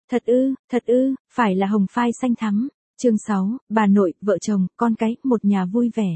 Thật ư, phải là hồng phai xanh thắm. Chương 6, bà nội, vợ chồng, con cái, một nhà vui vẻ.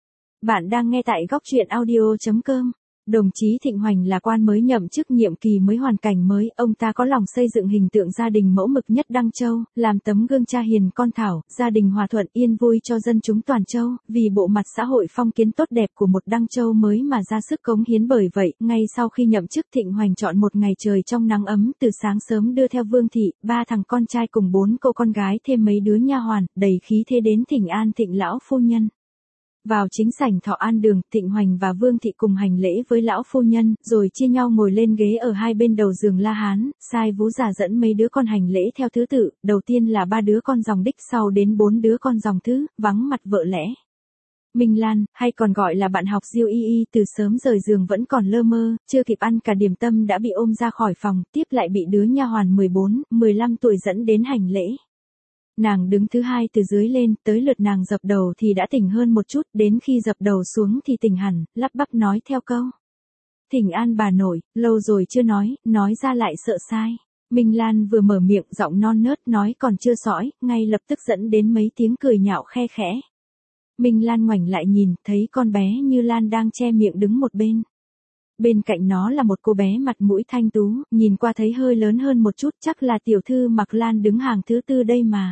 Bạn đang nghe tại góc truyện audio.com. Đồng chí Thịnh Hoành là quan mới nhậm chức nhiệm kỳ mới hoàn cảnh mới, ông ta có lòng xây dựng hình tượng gia đình mẫu mực nhất Đăng Châu, làm tấm gương cha hiền con thảo, gia đình hòa thuận yên vui cho dân chúng toàn châu, vì bộ mặt xã hội phong kiến tốt đẹp của một Đăng Châu mới mà ra sức cống hiến. Bởi vậy, ngay sau khi nhậm chức, Thịnh Hoành chọn một ngày trời trong nắng ấm, từ sáng sớm đưa theo Vương thị, 3 thằng con trai cùng 4 cô con gái thêm mấy đứa nha hoàn, đầy khí thế đến thỉnh an Thịnh lão phu nhân. Vào chính sảnh thọ an đường, Thịnh Hoành và Vương thị cùng hành lễ với lão phu nhân, rồi chia nhau ngồi lên ghế ở hai bên đầu giường La Hán, sai vú già dẫn mấy đứa con hành lễ theo thứ tự, đầu tiên là 3 đứa con dòng đích, sau đến 4 đứa con dòng thứ, vắng mặt vợ lẽ. Minh Lan, hay còn gọi là bạn học Diêu Y Y, từ sớm rời giường vẫn còn lơ mơ, chưa kịp ăn cả điểm tâm đã bị ôm ra khỏi phòng, tiếp lại bị đứa nha hoàn 14, 15 tuổi dẫn đến hành lễ. Nàng đứng thứ hai từ dưới lên, tới lượt nàng dập đầu thì đã tỉnh hơn một chút, đến khi dập đầu xuống thì tỉnh hẳn, lắp bắp nói theo câu. Thỉnh an bà nội, lâu rồi chưa nói ra lại sợ sai. Minh Lan vừa mở miệng, giọng non nớt nói còn chưa sõi, ngay lập tức dẫn đến mấy tiếng cười nhạo khe khẽ. Minh Lan ngoảnh lại nhìn, thấy con bé Như Lan đang che miệng đứng một bên. Bên cạnh nó là một cô bé mặt mũi thanh tú, nhìn qua thấy hơi lớn hơn một chút, chắc là tiểu thư Mặc Lan đứng hàng thứ tư đây mà.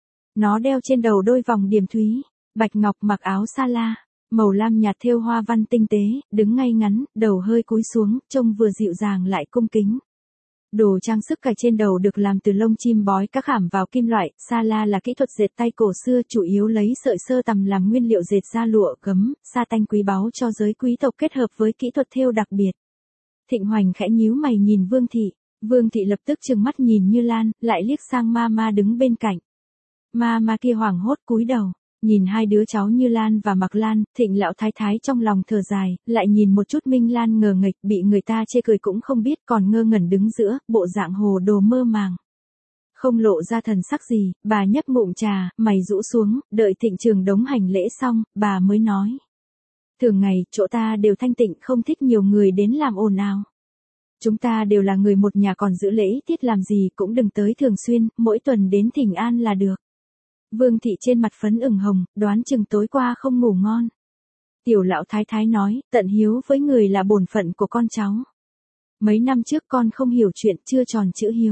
Nó đeo trên đầu đôi vòng điểm thúy, bạch ngọc, mặc áo sa la, màu lam nhạt thêu hoa văn tinh tế, đứng ngay ngắn, đầu hơi cúi xuống, trông vừa dịu dàng lại cung kính. Đồ trang sức cài trên đầu được làm từ lông chim bói các khảm vào kim loại, sa la là kỹ thuật dệt tay cổ xưa, chủ yếu lấy sợi sơ tằm làm nguyên liệu dệt ra lụa, gấm, sa tanh quý báu cho giới quý tộc kết hợp với kỹ thuật thêu đặc biệt. Thịnh Hoành khẽ nhíu mày nhìn Vương thị. Vương thị lập tức trừng mắt nhìn Như Lan, lại liếc sang Mama đứng bên cạnh. Mama kia hoảng hốt cúi đầu, nhìn hai đứa cháu Như Lan và Mặc Lan, Thịnh lão thái thái trong lòng thở dài, lại nhìn một chút Minh Lan ngờ nghệch, bị người ta chê cười cũng không biết, còn ngơ ngẩn đứng giữa, bộ dạng hồ đồ mơ màng. Không lộ ra thần sắc gì, bà nhấp ngụm trà, mày rũ xuống, đợi Thịnh Trường Đống hành lễ xong, bà mới nói. Thường ngày, chỗ ta đều thanh tịnh, không thích nhiều người đến làm ồn ào. Chúng ta đều là người một nhà, còn giữ lễ tiết làm gì cũng đừng tới thường xuyên, mỗi tuần đến thỉnh an là được. Vương thị trên mặt phấn ửng hồng, đoán chừng tối qua không ngủ ngon. Tiểu lão thái thái nói, tận hiếu với người là bổn phận của con cháu. Mấy năm trước con không hiểu chuyện, chưa tròn chữ hiếu.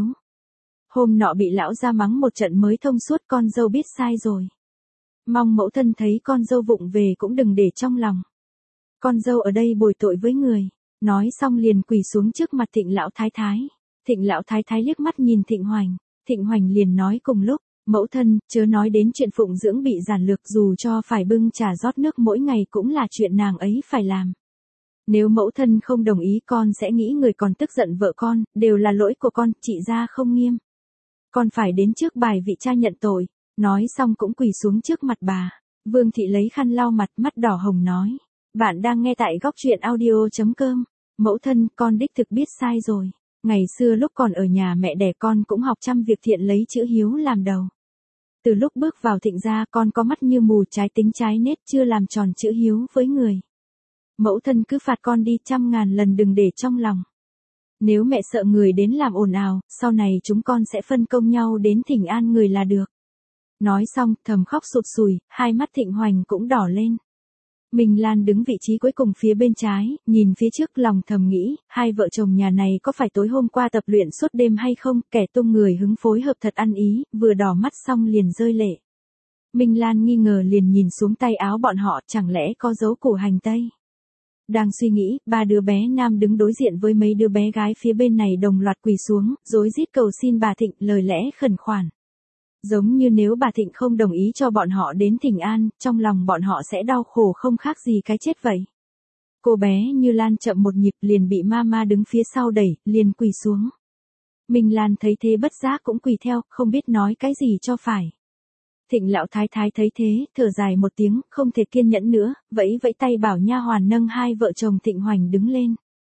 Hôm nọ bị lão ra mắng một trận mới thông suốt, con dâu biết sai rồi. Mong mẫu thân thấy con dâu vụng về cũng đừng để trong lòng. Con dâu ở đây bồi tội với người. Nói xong liền quỳ xuống trước mặt Thịnh lão thái thái. Thịnh lão thái thái liếc mắt nhìn Thịnh Hoành. Thịnh Hoành liền nói cùng lúc. Mẫu thân, chớ nói đến chuyện phụng dưỡng bị giản lược, dù cho phải bưng trà rót nước mỗi ngày cũng là chuyện nàng ấy phải làm. Nếu mẫu thân không đồng ý, con sẽ nghĩ người còn tức giận vợ con, đều là lỗi của con, chị ra không nghiêm. Con phải đến trước bài vị cha nhận tội. Nói xong cũng quỳ xuống trước mặt bà. Vương thị lấy khăn lau mặt, mắt đỏ hồng nói. Bạn đang nghe tại góc truyện audio.com. Mẫu thân, con đích thực biết sai rồi. Ngày xưa lúc còn ở nhà mẹ đẻ con cũng học trăm việc thiện, lấy chữ hiếu làm đầu. Từ lúc bước vào Thịnh gia, con có mắt như mù, trái tính trái nết, chưa làm tròn chữ hiếu với người. Mẫu thân cứ phạt con đi 100.000 lần, đừng để trong lòng. Nếu mẹ sợ người đến làm ồn ào, sau này chúng con sẽ phân công nhau đến thỉnh an người là được. Nói xong, thầm khóc sụt sùi, hai mắt Thịnh Hoành cũng đỏ lên. Minh Lan đứng vị trí cuối cùng phía bên trái, nhìn phía trước, lòng thầm nghĩ, hai vợ chồng nhà này có phải tối hôm qua tập luyện suốt đêm hay không, kẻ tung người hứng phối hợp thật ăn ý, vừa đỏ mắt xong liền rơi lệ. Minh Lan nghi ngờ liền nhìn xuống tay áo bọn họ, chẳng lẽ có dấu củ hành tây. Đang suy nghĩ, 3 đứa bé nam đứng đối diện với mấy đứa bé gái phía bên này đồng loạt quỳ xuống, rối rít cầu xin bà Thịnh, lời lẽ khẩn khoản. Giống như nếu bà Thịnh không đồng ý cho bọn họ đến thỉnh an, trong lòng bọn họ sẽ đau khổ không khác gì cái chết vậy. Cô bé Như Lan chậm một nhịp liền bị Mama đứng phía sau đẩy, liền quỳ xuống. Minh Lan thấy thế bất giác cũng quỳ theo, không biết nói cái gì cho phải. Thịnh lão thái thái thấy thế, thở dài một tiếng, không thể kiên nhẫn nữa, vẫy tay bảo nha hoàn nâng hai vợ chồng Thịnh Hoành đứng lên.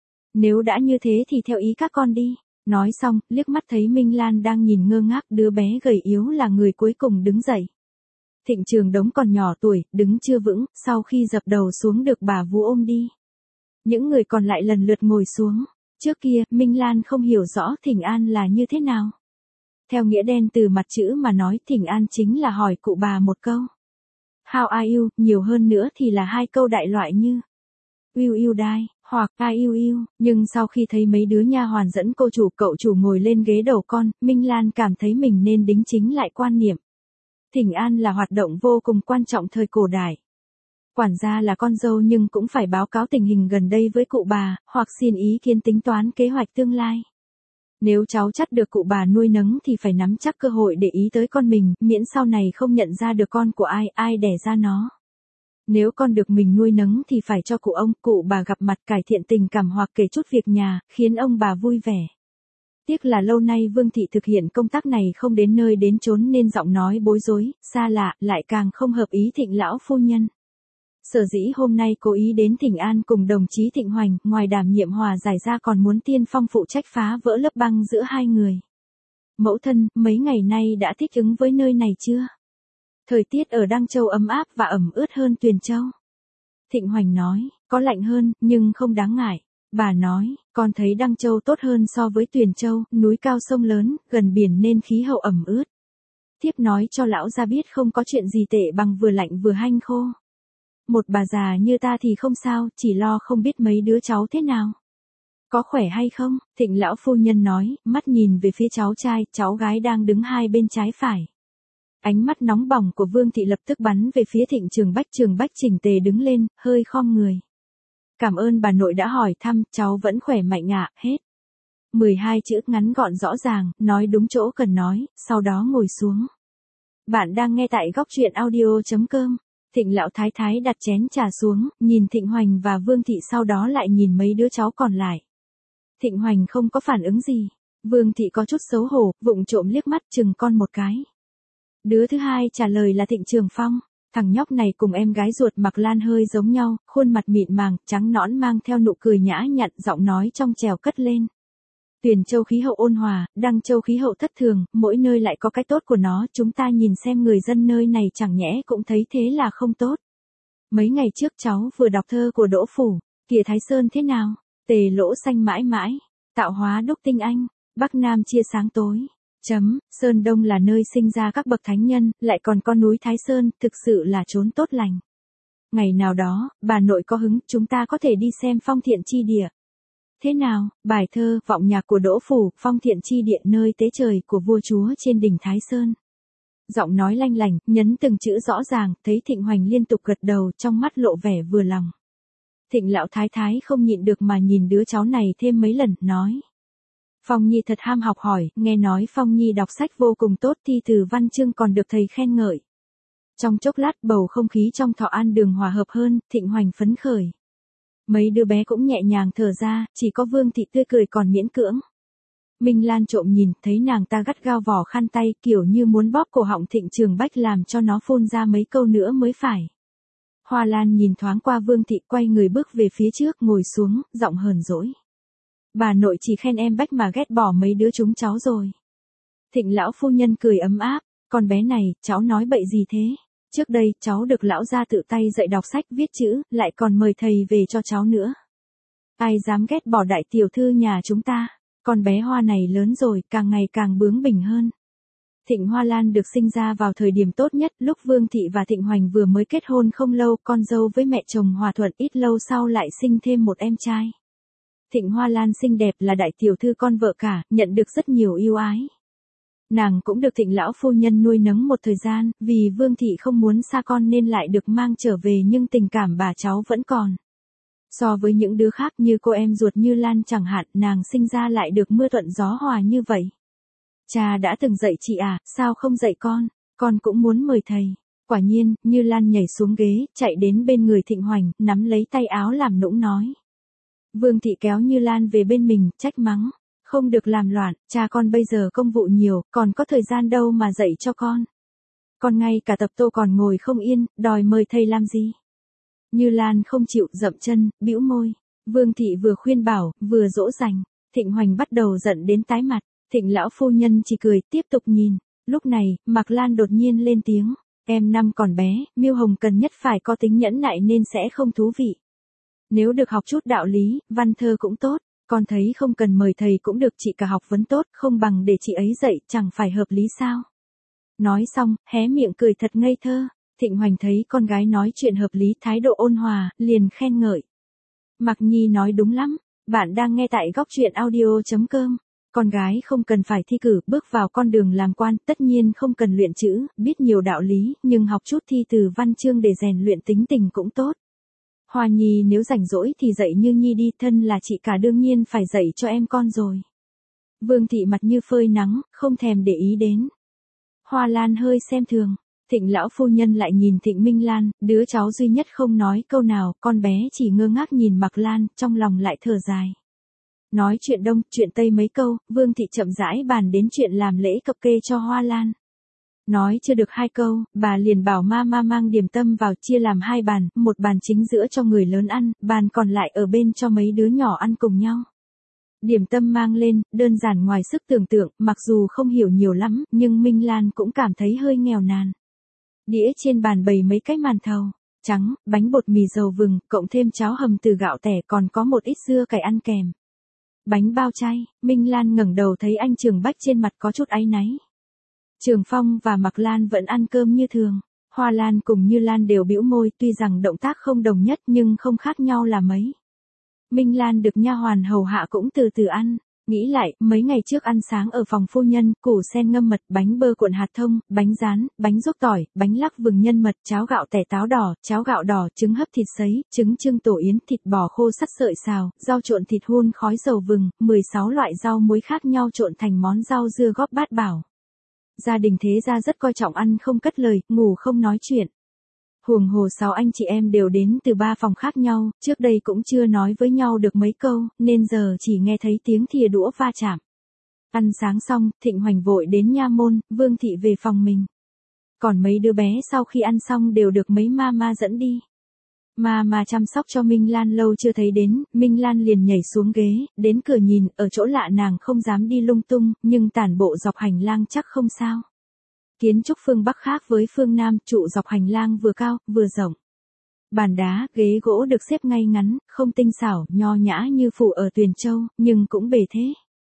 Nếu đã như thế thì theo ý các con đi. Nói xong, liếc mắt thấy Minh Lan đang nhìn ngơ ngác, đứa bé gầy yếu là người cuối cùng đứng dậy. Thịnh Trường Đống còn nhỏ tuổi, đứng chưa vững, sau khi dập đầu xuống được bà vú ôm đi. Những người còn lại lần lượt ngồi xuống. Trước kia, Minh Lan không hiểu rõ thỉnh an là như thế nào. Theo nghĩa đen từ mặt chữ mà nói thỉnh an chính là hỏi cụ bà một câu. How are you, nhiều hơn nữa thì là hai câu đại loại như Will you die, hoặc I you. Nhưng sau khi thấy mấy đứa nha hoàn dẫn cô chủ cậu chủ ngồi lên ghế đầu con, Minh Lan cảm thấy mình nên đính chính lại quan niệm. Thỉnh an là hoạt động vô cùng quan trọng thời cổ đại. Quản gia là con dâu nhưng cũng phải báo cáo tình hình gần đây với cụ bà, hoặc xin ý kiến tính toán kế hoạch tương lai. Nếu cháu chắt được cụ bà nuôi nấng thì phải nắm chắc cơ hội để ý tới con mình, miễn sau này không nhận ra được con của ai đẻ ra nó. Nếu con được mình nuôi nấng thì phải cho cụ bà gặp mặt cải thiện tình cảm hoặc kể chút việc nhà, khiến ông bà vui vẻ. Tiếc là lâu nay Vương Thị thực hiện công tác này không đến nơi đến chốn nên giọng nói bối rối, xa lạ, lại càng không hợp ý Thịnh lão phu nhân. Sở dĩ hôm nay cố ý đến thỉnh an cùng đồng chí Thịnh Hoành, ngoài đảm nhiệm hòa giải ra còn muốn tiên phong phụ trách phá vỡ lớp băng giữa hai người. Mẫu thân, mấy ngày nay đã thích ứng với nơi này chưa? Thời tiết ở Đăng Châu ấm áp và ẩm ướt hơn Tuyền Châu. Thịnh Hoành nói, có lạnh hơn, nhưng không đáng ngại. Bà nói, con thấy Đăng Châu tốt hơn so với Tuyền Châu, núi cao sông lớn, gần biển nên khí hậu ẩm ướt. Thiếp nói cho lão gia biết không có chuyện gì tệ bằng vừa lạnh vừa hanh khô. Một bà già như ta thì không sao, chỉ lo không biết mấy đứa cháu thế nào. Có khỏe hay không? Thịnh lão phu nhân nói, mắt nhìn về phía cháu trai, cháu gái đang đứng hai bên trái phải. Ánh mắt nóng bỏng của Vương Thị lập tức bắn về phía Thịnh Trường Bách chỉnh tề đứng lên, hơi khom người. Cảm ơn bà nội đã hỏi thăm, cháu vẫn khỏe mạnh ạ, hết. 12 chữ ngắn gọn rõ ràng, nói đúng chỗ cần nói, sau đó ngồi xuống. Bạn đang nghe tại góc truyện audio.com. Thịnh lão thái thái đặt chén trà xuống, nhìn Thịnh Hoành và Vương Thị sau đó lại nhìn mấy đứa cháu còn lại. Thịnh Hoành không có phản ứng gì. Vương Thị có chút xấu hổ, vụng trộm liếc mắt chừng con một cái. Đứa thứ hai trả lời là Thịnh Trường Phong. Thằng nhóc này cùng em gái ruột Mạc Lan hơi giống nhau, khuôn mặt mịn màng, trắng nõn mang theo nụ cười nhã nhặn, giọng nói trong trèo cất lên. Tuyền Châu khí hậu ôn hòa, Đăng Châu khí hậu thất thường, mỗi nơi lại có cái tốt của nó, chúng ta nhìn xem người dân nơi này chẳng nhẽ cũng thấy thế là không tốt. Mấy ngày trước cháu vừa đọc thơ của Đỗ Phủ, kìa Thái Sơn thế nào, tề lỗ xanh mãi mãi, tạo hóa đúc tinh anh, Bắc Nam chia sáng tối. Sơn Đông là nơi sinh ra các bậc thánh nhân, lại còn có núi Thái Sơn, thực sự là chốn tốt lành. Ngày nào đó, bà nội có hứng, chúng ta có thể đi xem phong thiện chi địa. Thế nào, bài thơ, vọng nhạc của Đỗ Phủ, phong thiện chi địa nơi tế trời của vua chúa trên đỉnh Thái Sơn. Giọng nói lanh lành, nhấn từng chữ rõ ràng, thấy Thịnh Hoành liên tục gật đầu trong mắt lộ vẻ vừa lòng. Thịnh lão thái thái không nhịn được mà nhìn đứa cháu này thêm mấy lần, nói. Phong Nhi thật ham học hỏi, nghe nói Phong Nhi đọc sách vô cùng tốt, thi từ văn chương còn được thầy khen ngợi. Trong chốc lát bầu không khí trong Thọ An Đường hòa hợp hơn, Thịnh Hoành phấn khởi. Mấy đứa bé cũng nhẹ nhàng thở ra, chỉ có Vương Thị tươi cười còn miễn cưỡng. Minh Lan trộm nhìn, thấy nàng ta gắt gao vỏ khăn tay kiểu như muốn bóp cổ họng Thịnh Trường Bách làm cho nó phun ra mấy câu nữa mới phải. Hoa Lan nhìn thoáng qua Vương Thị quay người bước về phía trước ngồi xuống, giọng hờn dỗi. Bà nội chỉ khen em Bách mà ghét bỏ mấy đứa chúng cháu rồi. Thịnh lão phu nhân cười ấm áp, con bé này, cháu nói bậy gì thế? Trước đây, cháu được lão gia tự tay dạy đọc sách viết chữ, lại còn mời thầy về cho cháu nữa. Ai dám ghét bỏ đại tiểu thư nhà chúng ta, con bé Hoa này lớn rồi, càng ngày càng bướng bỉnh hơn. Thịnh Hoa Lan được sinh ra vào thời điểm tốt nhất, lúc Vương Thị và Thịnh Hoành vừa mới kết hôn không lâu, con dâu với mẹ chồng hòa thuận, ít lâu sau lại sinh thêm một em trai. Thịnh Hoa Lan xinh đẹp là đại tiểu thư con vợ cả, nhận được rất nhiều ưu ái. Nàng cũng được Thịnh lão phu nhân nuôi nấng một thời gian, vì Vương Thị không muốn xa con nên lại được mang trở về nhưng tình cảm bà cháu vẫn còn. So với những đứa khác như cô em ruột Như Lan chẳng hạn, nàng sinh ra lại được mưa thuận gió hòa như vậy. Cha đã từng dạy chị à, sao không dạy con cũng muốn mời thầy. Quả nhiên, Như Lan nhảy xuống ghế, chạy đến bên người Thịnh Hoành, nắm lấy tay áo làm nũng nói. Vương Thị kéo Như Lan về bên mình, trách mắng. Không được làm loạn, cha con bây giờ công vụ nhiều, còn có thời gian đâu mà dạy cho con. Con ngay cả tập tô còn ngồi không yên, đòi mời thầy làm gì? Như Lan không chịu, dậm chân, bĩu môi. Vương Thị vừa khuyên bảo, vừa dỗ dành. Thịnh Hoành bắt đầu giận đến tái mặt. Thịnh lão phu nhân chỉ cười, tiếp tục nhìn. Lúc này, Mạc Lan đột nhiên lên tiếng. Em năm còn bé, Miêu Hồng cần nhất phải có tính nhẫn nại nên sẽ không thú vị. Nếu được học chút đạo lý, văn thơ cũng tốt. Con thấy không cần mời thầy cũng được, chị cả học vấn tốt, không bằng để chị ấy dạy, chẳng phải hợp lý sao? Nói xong, hé miệng cười thật ngây thơ. Thịnh Hoành thấy con gái nói chuyện hợp lý, thái độ ôn hòa, liền khen ngợi. Mạc Nhi nói đúng lắm, bạn đang nghe tại góc truyện audio.com. Con gái không cần phải thi cử, bước vào con đường làm quan, tất nhiên không cần luyện chữ, biết nhiều đạo lý, nhưng học chút thi từ văn chương để rèn luyện tính tình cũng tốt. Hoa Nhi nếu rảnh rỗi thì dạy Như Nhi đi, thân là chị cả đương nhiên phải dạy cho em con rồi. Vương Thị mặt như phơi nắng, không thèm để ý đến. Hoa Lan hơi xem thường. Thịnh lão phu nhân lại nhìn Thịnh Minh Lan, đứa cháu duy nhất không nói câu nào, con bé chỉ ngơ ngác nhìn Mạc Lan, trong lòng lại thở dài. Nói chuyện đông, chuyện tây mấy câu, Vương Thị chậm rãi bàn đến chuyện làm lễ cập kê cho Hoa Lan. Nói chưa được 2 câu, bà liền bảo ma mang điểm tâm vào, chia làm 2 bàn, một bàn chính giữa cho người lớn ăn, bàn còn lại ở bên cho mấy đứa nhỏ ăn cùng nhau. Điểm tâm mang lên, đơn giản ngoài sức tưởng tượng, mặc dù không hiểu nhiều lắm, nhưng Minh Lan cũng cảm thấy hơi nghèo nàn. Đĩa trên bàn bày mấy cái màn thầu trắng, bánh bột mì dầu vừng, cộng thêm cháo hầm từ gạo tẻ, còn có một ít dưa cải ăn kèm. Bánh bao chay. Minh Lan ngẩng đầu thấy anh Trường Bách trên mặt có chút áy náy. Trường Phong và Mạc Lan vẫn ăn cơm như thường. Hoa Lan cùng Như Lan đều bĩu môi, tuy rằng động tác không đồng nhất nhưng không khác nhau là mấy. Minh Lan được nha hoàn hầu hạ cũng từ từ ăn. Nghĩ lại, mấy ngày trước ăn sáng ở phòng phu nhân, củ sen ngâm mật, bánh bơ cuộn hạt thông, bánh rán, bánh ruốc tỏi, bánh lắc vừng nhân mật, cháo gạo tẻ táo đỏ, cháo gạo đỏ, trứng hấp thịt sấy, trứng trưng tổ yến, thịt bò khô sắt sợi xào, rau trộn thịt hun khói dầu vừng, 16 loại rau muối khác nhau trộn thành món rau dưa góp bát bảo. Gia đình thế gia rất coi trọng ăn không cất lời, ngủ không nói chuyện. Huồng hồ 6 anh chị em đều đến từ 3 phòng khác nhau, trước đây cũng chưa nói với nhau được mấy câu, nên giờ chỉ nghe thấy tiếng thìa đũa va chạm. Ăn sáng xong, Thịnh Hoành vội đến nha môn, Vương Thị về phòng mình. Còn mấy đứa bé sau khi ăn xong đều được mấy ma dẫn đi. Ma chăm sóc cho Minh Lan lâu chưa thấy đến, Minh Lan liền nhảy xuống ghế, đến cửa nhìn, ở chỗ lạ nàng không dám đi lung tung, nhưng tản bộ dọc hành lang chắc không sao. Kiến trúc phương Bắc khác với phương Nam, trụ dọc hành lang vừa cao, vừa rộng. Bàn đá, ghế gỗ được xếp ngay ngắn, không tinh xảo, nho nhã như phủ ở Tuyền Châu, nhưng cũng bề thế.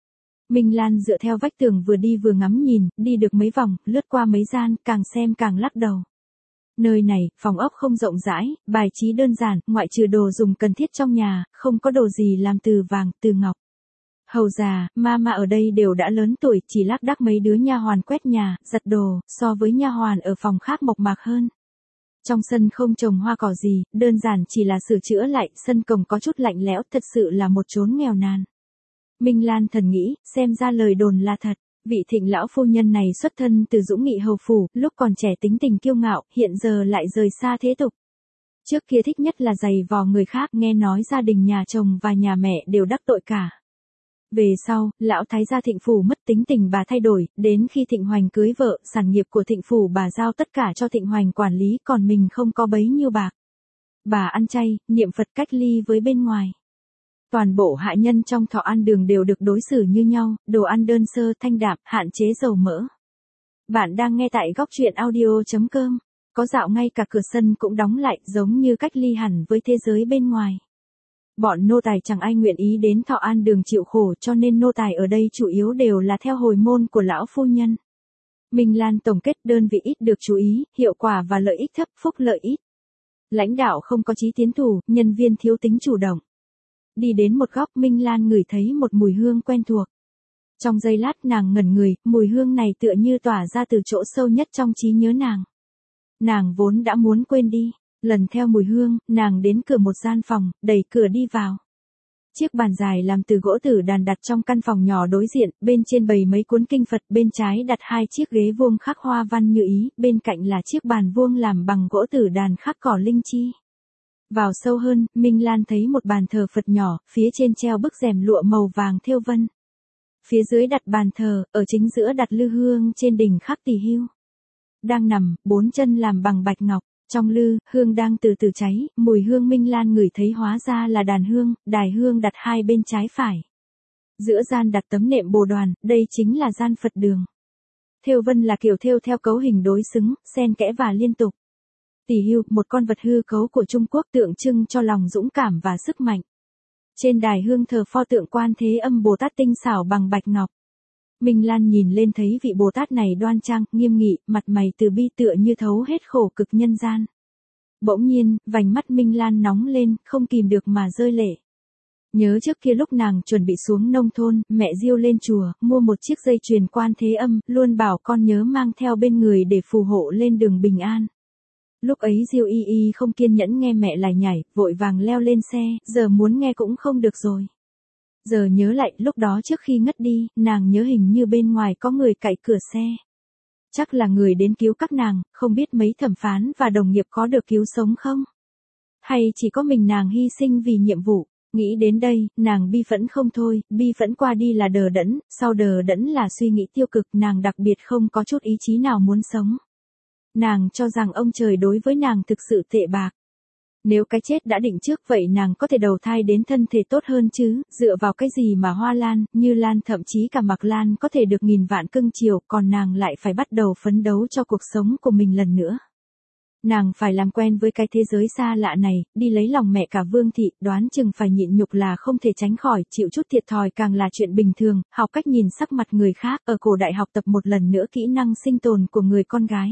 Minh Lan dựa theo vách tường vừa đi vừa ngắm nhìn, đi được mấy vòng, lướt qua mấy gian, càng xem càng lắc đầu. Nơi này, phòng ốc không rộng rãi, bài trí đơn giản, ngoại trừ đồ dùng cần thiết trong nhà, không có đồ gì làm từ vàng, từ ngọc. Hầu già, ma ở đây đều đã lớn tuổi, chỉ lác đác mấy đứa nha hoàn quét nhà, giặt đồ, so với nha hoàn ở phòng khác mộc mạc hơn. Trong sân không trồng hoa cỏ gì, đơn giản chỉ là sửa chữa lại, sân cổng có chút lạnh lẽo, thật sự là một chốn nghèo nàn. Minh Lan thần nghĩ, xem ra lời đồn là thật, vị Thịnh lão phu nhân này xuất thân từ Dũng Nghị hầu phủ, lúc còn trẻ tính tình kiêu ngạo, hiện giờ lại rời xa thế tục. Trước kia thích nhất là giày vò người khác, nghe nói gia đình nhà chồng và nhà mẹ đều đắc tội cả. Về sau, lão thái gia Thịnh phủ mất, tính tình bà thay đổi, đến khi Thịnh Hoành cưới vợ, sản nghiệp của Thịnh phủ bà giao tất cả cho Thịnh Hoành quản lý, còn mình không có bấy nhiêu bạc. Bà ăn chay, niệm Phật, cách ly với bên ngoài. Toàn bộ hạ nhân trong thọ an đường đều được đối xử như nhau, đồ ăn đơn sơ, thanh đạm, hạn chế dầu mỡ. Bạn đang nghe tại góc truyện audio.com. Có dạo ngay cả cửa sân cũng đóng lại, giống như cách ly hẳn với thế giới bên ngoài. Bọn nô tài chẳng ai nguyện ý đến thọ an đường chịu khổ, cho nên nô tài ở đây chủ yếu đều là theo hồi môn của lão phu nhân. Minh Lan tổng kết, đơn vị ít được chú ý, hiệu quả và lợi ích thấp, phúc lợi ít. Lãnh đạo không có chí tiến thủ, nhân viên thiếu tính chủ động. Đi đến một góc, Minh Lan ngửi thấy một mùi hương quen thuộc. Trong giây lát nàng ngẩn người, mùi hương này tựa như tỏa ra từ chỗ sâu nhất trong trí nhớ nàng. Nàng vốn đã muốn quên đi. Lần theo mùi hương, nàng đến cửa một gian phòng, đẩy cửa đi vào. Chiếc bàn dài làm từ gỗ tử đàn đặt trong căn phòng nhỏ đối diện, bên trên bày mấy cuốn kinh Phật, bên trái đặt 2 chiếc ghế vuông khắc hoa văn như ý, bên cạnh là chiếc bàn vuông làm bằng gỗ tử đàn khắc cỏ linh chi. Vào sâu hơn, Minh Lan thấy một bàn thờ Phật nhỏ, phía trên treo bức rèm lụa màu vàng thêu vân. Phía dưới đặt bàn thờ, ở chính giữa đặt lư hương trên đỉnh khắc Tỳ Hưu. Đang nằm, 4 chân làm bằng bạch ngọc. Trong lư, hương đang từ từ cháy, mùi hương Minh Lan ngửi thấy hóa ra là đàn hương, đài hương đặt hai bên trái phải. Giữa gian đặt tấm nệm bồ đoàn, đây chính là gian Phật đường. Thêu vân là kiểu thêu theo cấu hình đối xứng, xen kẽ và liên tục. Tỳ hưu, một con vật hư cấu của Trung Quốc tượng trưng cho lòng dũng cảm và sức mạnh. Trên đài hương thờ pho tượng Quan Thế Âm Bồ Tát tinh xảo bằng bạch ngọc. Minh Lan nhìn lên thấy vị Bồ Tát này đoan trang, nghiêm nghị, mặt mày từ bi tựa như thấu hết khổ cực nhân gian. Bỗng nhiên, vành mắt Minh Lan nóng lên, không kìm được mà rơi lệ. Nhớ trước kia lúc nàng chuẩn bị xuống nông thôn, mẹ Diêu lên chùa, mua một chiếc dây chuyền Quan Thế Âm, luôn bảo con nhớ mang theo bên người để phù hộ lên đường bình an. Lúc ấy Diêu Y Y không kiên nhẫn nghe mẹ lải nhải, vội vàng leo lên xe, giờ muốn nghe cũng không được rồi. Giờ nhớ lại, lúc đó trước khi ngất đi, nàng nhớ hình như bên ngoài có người cạy cửa xe. Chắc là người đến cứu các nàng, không biết mấy thẩm phán và đồng nghiệp có được cứu sống không? Hay chỉ có mình nàng hy sinh vì nhiệm vụ? Nghĩ đến đây, nàng bi phẫn không thôi, bi phẫn qua đi là đờ đẫn, sau đờ đẫn là suy nghĩ tiêu cực, nàng đặc biệt không có chút ý chí nào muốn sống. Nàng cho rằng ông trời đối với nàng thực sự tệ bạc. Nếu cái chết đã định trước vậy nàng có thể đầu thai đến thân thể tốt hơn chứ, dựa vào cái gì mà Hoa Lan, Như Lan thậm chí cả Mạc Lan có thể được nghìn vạn cưng chiều, còn nàng lại phải bắt đầu phấn đấu cho cuộc sống của mình lần nữa. Nàng phải làm quen với cái thế giới xa lạ này, đi lấy lòng mẹ cả Vương Thị, đoán chừng phải nhịn nhục là không thể tránh khỏi, chịu chút thiệt thòi càng là chuyện bình thường, học cách nhìn sắc mặt người khác, ở cổ đại học tập một lần nữa kỹ năng sinh tồn của người con gái.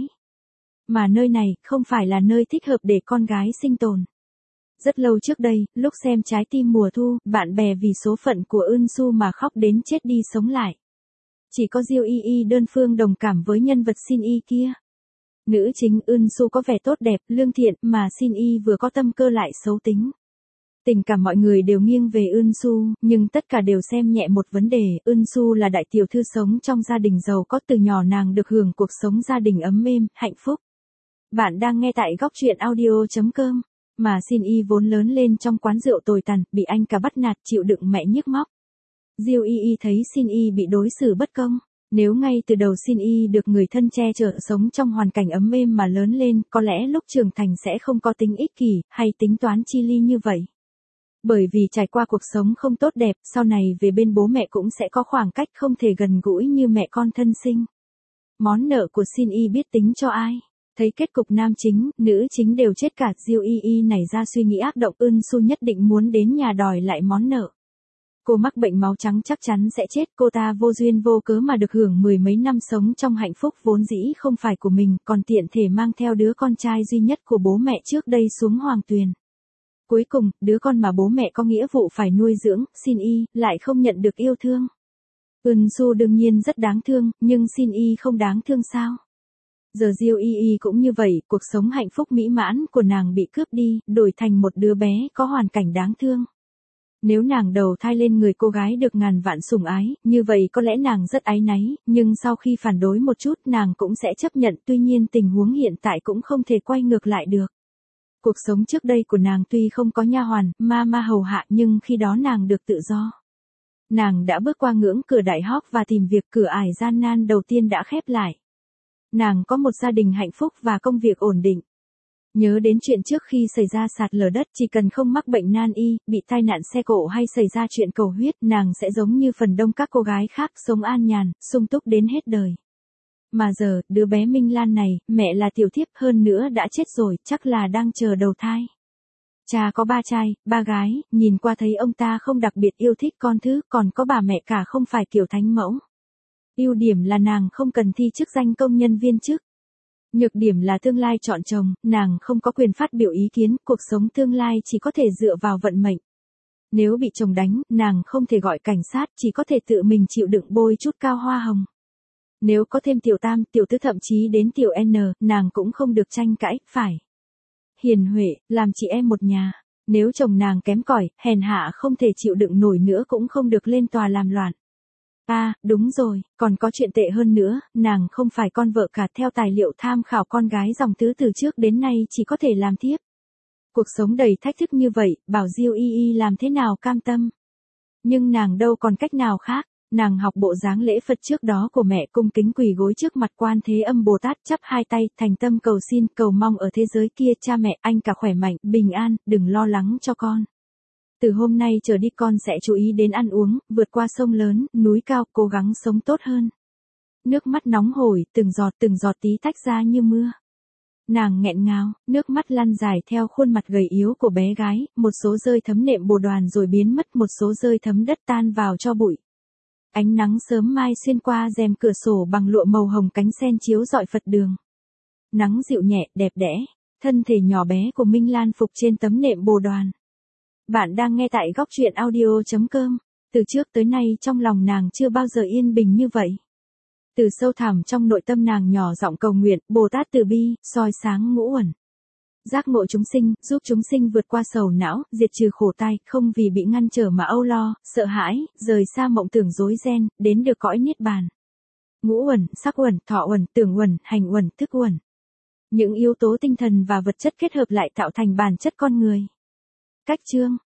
Mà nơi này không phải là nơi thích hợp để con gái sinh tồn. Rất lâu trước đây, lúc xem Trái tim mùa thu, bạn bè vì số phận của Eun Su mà khóc đến chết đi sống lại. Chỉ có Diêu Y Y đơn phương đồng cảm với nhân vật Shin Y kia. Nữ chính Eun Su có vẻ tốt đẹp, lương thiện, mà Shin Y vừa có tâm cơ lại xấu tính. Tình cảm mọi người đều nghiêng về Eun Su, nhưng tất cả đều xem nhẹ một vấn đề, Eun Su là đại tiểu thư sống trong gia đình giàu có, từ nhỏ nàng được hưởng cuộc sống gia đình ấm êm, hạnh phúc. Bạn đang nghe tại góc truyện audio.com. Mà Shin Y vốn lớn lên trong quán rượu tồi tàn, bị anh cả bắt nạt, chịu đựng mẹ nhức móc. Diêu Y Y thấy Shin Y bị đối xử bất công. Nếu ngay từ đầu Shin Y được người thân che chở, sống trong hoàn cảnh ấm êm mà lớn lên, có lẽ lúc trưởng thành sẽ không có tính ích kỷ, hay tính toán chi ly như vậy. Bởi vì trải qua cuộc sống không tốt đẹp, sau này về bên bố mẹ cũng sẽ có khoảng cách không thể gần gũi như mẹ con thân sinh. Món nợ của Shin Y biết tính cho ai? Thấy kết cục nam chính, nữ chính đều chết cả, Diêu Y Y nảy ra suy nghĩ ác độc, Eun Su nhất định muốn đến nhà đòi lại món nợ. Cô mắc bệnh máu trắng chắc chắn sẽ chết, cô ta vô duyên vô cớ mà được hưởng mười mấy năm sống trong hạnh phúc vốn dĩ không phải của mình, còn tiện thể mang theo đứa con trai duy nhất của bố mẹ trước đây xuống Hoàng Tuyền. Cuối cùng, đứa con mà bố mẹ có nghĩa vụ phải nuôi dưỡng, Shin Y, lại không nhận được yêu thương. Eun Su đương nhiên rất đáng thương, nhưng Shin Y không đáng thương sao? Giờ Diêu Y Y cũng như vậy, cuộc sống hạnh phúc mỹ mãn của nàng bị cướp đi, đổi thành một đứa bé có hoàn cảnh đáng thương. Nếu nàng đầu thai lên người cô gái được ngàn vạn sủng ái, như vậy có lẽ nàng rất áy náy, nhưng sau khi phản đối một chút nàng cũng sẽ chấp nhận, tuy nhiên tình huống hiện tại cũng không thể quay ngược lại được. Cuộc sống trước đây của nàng tuy không có nha hoàn, ma hầu hạ, nhưng khi đó nàng được tự do. Nàng đã bước qua ngưỡng cửa đại học và tìm việc, cửa ải gian nan đầu tiên đã khép lại. Nàng có một gia đình hạnh phúc và công việc ổn định. Nhớ đến chuyện trước khi xảy ra sạt lở đất, chỉ cần không mắc bệnh nan y, bị tai nạn xe cộ hay xảy ra chuyện cầu huyết, nàng sẽ giống như phần đông các cô gái khác, sống an nhàn, sung túc đến hết đời. Mà giờ, đứa bé Minh Lan này, mẹ là tiểu thiếp, hơn nữa đã chết rồi, chắc là đang chờ đầu thai. Cha có 3 trai, 3 gái, nhìn qua thấy ông ta không đặc biệt yêu thích con thứ, còn có bà mẹ cả không phải kiểu thánh mẫu. Ưu điểm là nàng không cần thi chức danh công nhân viên chức. Nhược điểm là tương lai chọn chồng, nàng không có quyền phát biểu ý kiến, cuộc sống tương lai chỉ có thể dựa vào vận mệnh. Nếu bị chồng đánh, nàng không thể gọi cảnh sát, chỉ có thể tự mình chịu đựng bôi chút cao hoa hồng. Nếu có thêm tiểu tam, tiểu tứ thậm chí đến tiểu N, nàng cũng không được tranh cãi, phải. Hiền huệ, làm chị em một nhà. Nếu chồng nàng kém cỏi, hèn hạ không thể chịu đựng nổi nữa cũng không được lên tòa làm loạn. Đúng rồi, còn có chuyện tệ hơn nữa, nàng không phải con vợ cả, theo tài liệu tham khảo con gái dòng tứ từ trước đến nay chỉ có thể làm thiếp. Cuộc sống đầy thách thức như vậy, bảo Diêu Y Y làm thế nào cam tâm. Nhưng nàng đâu còn cách nào khác, nàng học bộ dáng lễ Phật trước đó của mẹ, cung kính quỳ gối trước mặt Quan Thế Âm Bồ Tát, chắp hai tay, thành tâm cầu xin, cầu mong ở thế giới kia, cha mẹ, anh cả khỏe mạnh, bình an, đừng lo lắng cho con. Từ hôm nay trở đi con sẽ chú ý đến ăn uống, vượt qua sông lớn, núi cao, cố gắng sống tốt hơn. Nước mắt nóng hổi, từng giọt tí tách ra như mưa. Nàng nghẹn ngào, nước mắt lăn dài theo khuôn mặt gầy yếu của bé gái, một số rơi thấm nệm bồ đoàn rồi biến mất, một số rơi thấm đất tan vào cho bụi. Ánh nắng sớm mai xuyên qua rèm cửa sổ bằng lụa màu hồng cánh sen chiếu rọi Phật đường. Nắng dịu nhẹ, đẹp đẽ, thân thể nhỏ bé của Minh Lan phục trên tấm nệm bồ đoàn. Bạn đang nghe tại góc truyện audio.com. Từ trước tới nay trong lòng nàng chưa bao giờ yên bình như vậy. Từ sâu thẳm trong nội tâm nàng nhỏ giọng cầu nguyện, Bồ Tát từ bi, soi sáng ngũ uẩn. Giác ngộ chúng sinh, giúp chúng sinh vượt qua sầu não, diệt trừ khổ tai, không vì bị ngăn trở mà âu lo, sợ hãi, rời xa mộng tưởng rối ren, đến được cõi niết bàn. Ngũ uẩn, sắc uẩn, thọ uẩn, tưởng uẩn, hành uẩn, thức uẩn. Những yếu tố tinh thần và vật chất kết hợp lại tạo thành bản chất con người. Cách chương